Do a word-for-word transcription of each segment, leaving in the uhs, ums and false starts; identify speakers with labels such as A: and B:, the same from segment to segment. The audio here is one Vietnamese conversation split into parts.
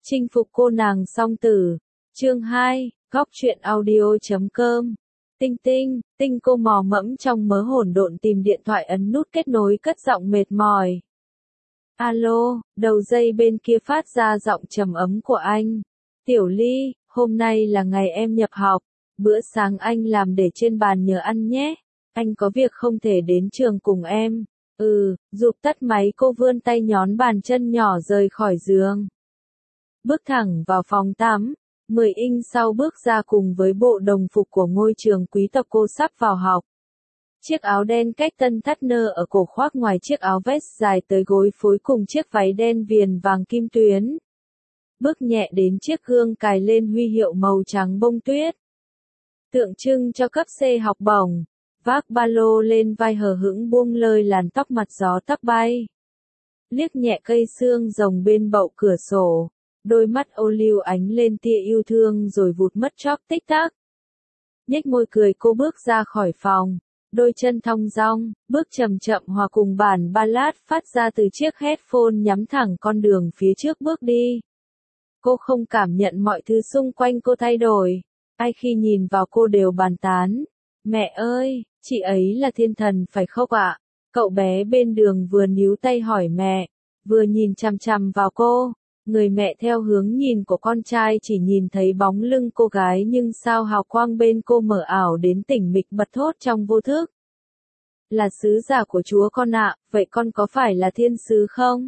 A: Chinh phục cô nàng song tử. Chương hai, góc truyện audio chấm com. Tinh tinh, tinh cô mò mẫm trong mớ hỗn độn tìm điện thoại ấn nút kết nối cất giọng mệt mỏi. Alo, đầu dây bên kia phát ra giọng trầm ấm của anh. Tiểu Ly, hôm nay là ngày em nhập học. Bữa sáng anh làm để trên bàn nhờ ăn nhé. Anh có việc không thể đến trường cùng em. Ừ, giục tắt máy cô vươn tay nhón bàn chân nhỏ rời khỏi giường. Bước thẳng vào phòng tắm. Mười inch sau bước ra cùng với bộ đồng phục của ngôi trường quý tộc cô sắp vào học. Chiếc áo đen cách tân thắt nơ ở cổ khoác ngoài chiếc áo vest dài tới gối phối cùng chiếc váy đen viền vàng kim tuyến. Bước nhẹ đến chiếc gương cài lên huy hiệu màu trắng bông tuyết. Tượng trưng cho cấp C học bổng, vác ba lô lên vai hờ hững buông lơi làn tóc mặt gió tóc bay. Liếc nhẹ cây xương rồng bên bậu cửa sổ, đôi mắt ô liu ánh lên tia yêu thương rồi vụt mất chốc tích tắc. Nhếch môi cười cô bước ra khỏi phòng, đôi chân thong dong, bước chậm chậm hòa cùng bản ballad phát ra từ chiếc headphone nhắm thẳng con đường phía trước bước đi. Cô không cảm nhận mọi thứ xung quanh cô thay đổi, ai khi nhìn vào cô đều bàn tán. Mẹ ơi, chị ấy là thiên thần phải không ạ? Cậu bé bên đường vừa níu tay hỏi mẹ, vừa nhìn chằm chằm vào cô. Người mẹ theo hướng nhìn của con trai chỉ nhìn thấy bóng lưng cô gái nhưng sao hào quang bên cô mở ảo đến tỉnh mịch bật thốt trong vô thức. Là sứ giả của Chúa con ạ, vậy con có phải là thiên sứ không?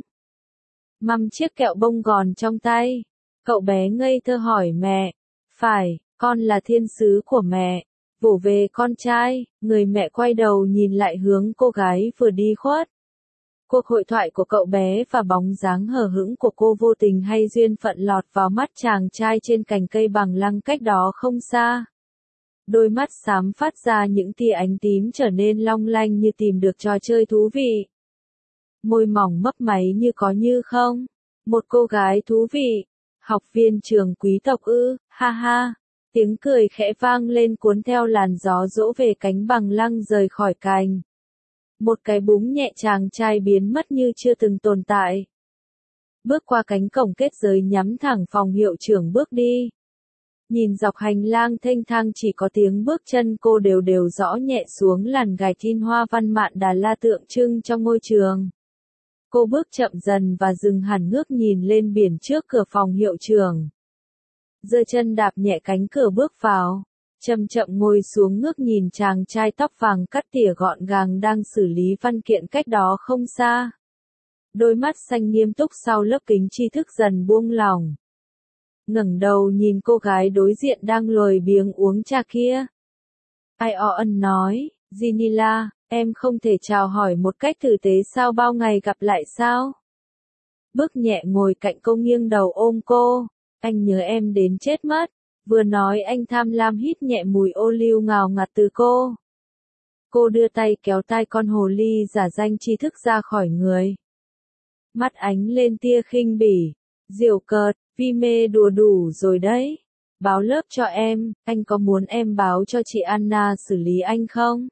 A: Măm chiếc kẹo bông gòn trong tay. Cậu bé ngây thơ hỏi mẹ. Phải, con là thiên sứ của mẹ. Vỗ về con trai, người mẹ quay đầu nhìn lại hướng cô gái vừa đi khuất. Cuộc hội thoại của cậu bé và bóng dáng hờ hững của cô vô tình hay duyên phận lọt vào mắt chàng trai trên cành cây bằng lăng cách đó không xa. Đôi mắt xám phát ra những tia ánh tím trở nên long lanh như tìm được trò chơi thú vị. Môi mỏng mấp máy như có như không. Một cô gái thú vị. Học viên trường quý tộc ư, ha ha. Tiếng cười khẽ vang lên cuốn theo làn gió dỗ về cánh bằng lăng rời khỏi cành. Một cái búng nhẹ chàng trai biến mất như chưa từng tồn tại. Bước qua cánh cổng kết giới nhắm thẳng phòng hiệu trưởng bước đi. Nhìn dọc hành lang thênh thang chỉ có tiếng bước chân cô đều đều rõ nhẹ xuống làn gạch in hoa văn mạn Đà La tượng trưng trong ngôi trường. Cô bước chậm dần và dừng hẳn ngước nhìn lên biển trước cửa phòng hiệu trưởng. Giơ chân đạp nhẹ cánh cửa bước vào. Chậm chậm ngồi xuống ngước nhìn chàng trai tóc vàng cắt tỉa gọn gàng đang xử lý văn kiện cách đó không xa. Đôi mắt xanh nghiêm túc sau lớp kính tri thức dần buông lỏng. Ngẩng đầu nhìn cô gái đối diện đang lười biếng uống trà kia. Ai o ân nói, Ginila, em không thể chào hỏi một cách tử tế sao bao ngày gặp lại sao? Bước nhẹ ngồi cạnh cô nghiêng đầu ôm cô, anh nhớ em đến chết mất. Vừa nói anh tham lam hít nhẹ mùi ô liu ngào ngạt từ cô. Cô đưa tay kéo tai con hồ ly giả danh tri thức ra khỏi người. Mắt ánh lên tia khinh bỉ. Diệu cợt, Vi mê đùa đủ rồi đấy. Báo lớp cho em, anh có muốn em báo cho chị Anna xử lý anh không?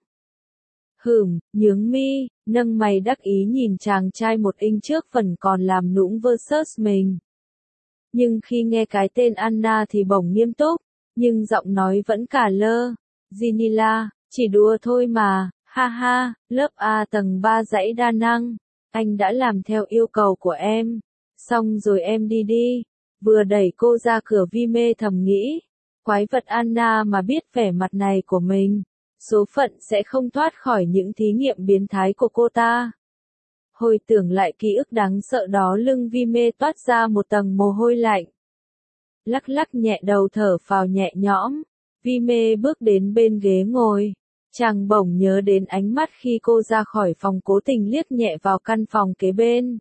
A: Hửm, nhướng mi, nâng mày đắc ý nhìn chàng trai một inch trước phần còn làm nũng versus mình. Nhưng khi nghe cái tên Anna thì bỗng nghiêm túc, nhưng giọng nói vẫn cả lơ. Ginila, chỉ đùa thôi mà, ha ha, lớp A tầng ba dãy đa năng. Anh đã làm theo yêu cầu của em. Xong rồi em đi đi. Vừa đẩy cô ra cửa Vi mê thầm nghĩ. Quái vật Anna mà biết vẻ mặt này của mình. Số phận sẽ không thoát khỏi những thí nghiệm biến thái của cô ta. Hồi tưởng lại ký ức đáng sợ đó lưng Vi mê toát ra một tầng mồ hôi lạnh. Lắc lắc nhẹ đầu thở phào nhẹ nhõm. Vi mê bước đến bên ghế ngồi. Chàng bỗng nhớ đến ánh mắt khi cô ra khỏi phòng cố tình liếc nhẹ vào căn phòng kế bên.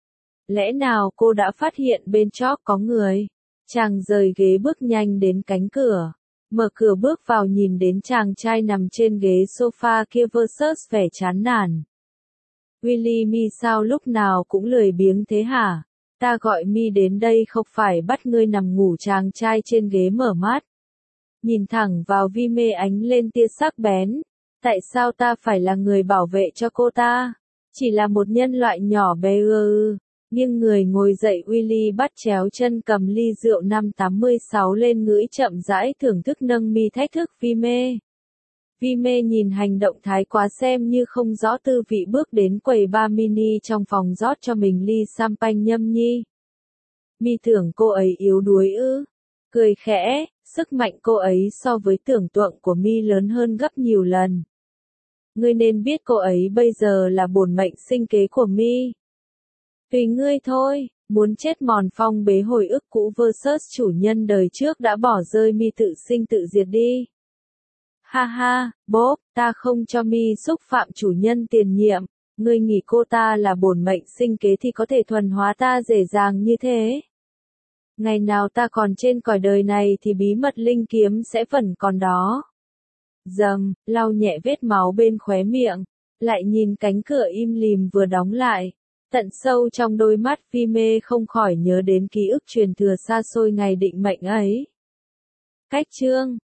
A: Lẽ nào cô đã phát hiện bên chóp có người? Chàng rời ghế bước nhanh đến cánh cửa. Mở cửa bước vào nhìn đến chàng trai nằm trên ghế sofa kia versus vẻ chán nản. Willy mi sao lúc nào cũng lười biếng thế hả? Ta gọi mi đến đây không phải bắt ngươi nằm ngủ chàng trai trên ghế mở mắt. Nhìn thẳng vào Vi mê ánh lên tia sắc bén. Tại sao ta phải là người bảo vệ cho cô ta? Chỉ là một nhân loại nhỏ bé ư? Nhưng người ngồi dậy Willy bắt chéo chân cầm ly rượu năm tám mươi sáu lên ngửi chậm rãi thưởng thức nâng mi thách thức Vi Mê. Vi Mê nhìn hành động thái quá xem như không rõ tư vị bước đến quầy bar mini trong phòng rót cho mình ly champagne nhâm nhi. Mi tưởng cô ấy yếu đuối ư? Cười khẽ, sức mạnh cô ấy so với tưởng tượng của Mi lớn hơn gấp nhiều lần. Ngươi nên biết cô ấy bây giờ là bổn mệnh sinh kế của Mi. Tùy ngươi thôi, muốn chết mòn phong bế hồi ức cũ versus chủ nhân đời trước đã bỏ rơi Mi tự sinh tự diệt đi. Ha ha, Bob, ta không cho Mi xúc phạm chủ nhân tiền nhiệm, ngươi nghĩ cô ta là bổn mệnh sinh kế thì có thể thuần hóa ta dễ dàng như thế. Ngày nào ta còn trên cõi đời này thì bí mật linh kiếm sẽ vẫn còn đó. Dầm, lau nhẹ vết máu bên khóe miệng, lại nhìn cánh cửa im lìm vừa đóng lại. Tận sâu trong đôi mắt Vi Mê không khỏi nhớ đến ký ức truyền thừa xa xôi ngày định mệnh ấy. Cách chương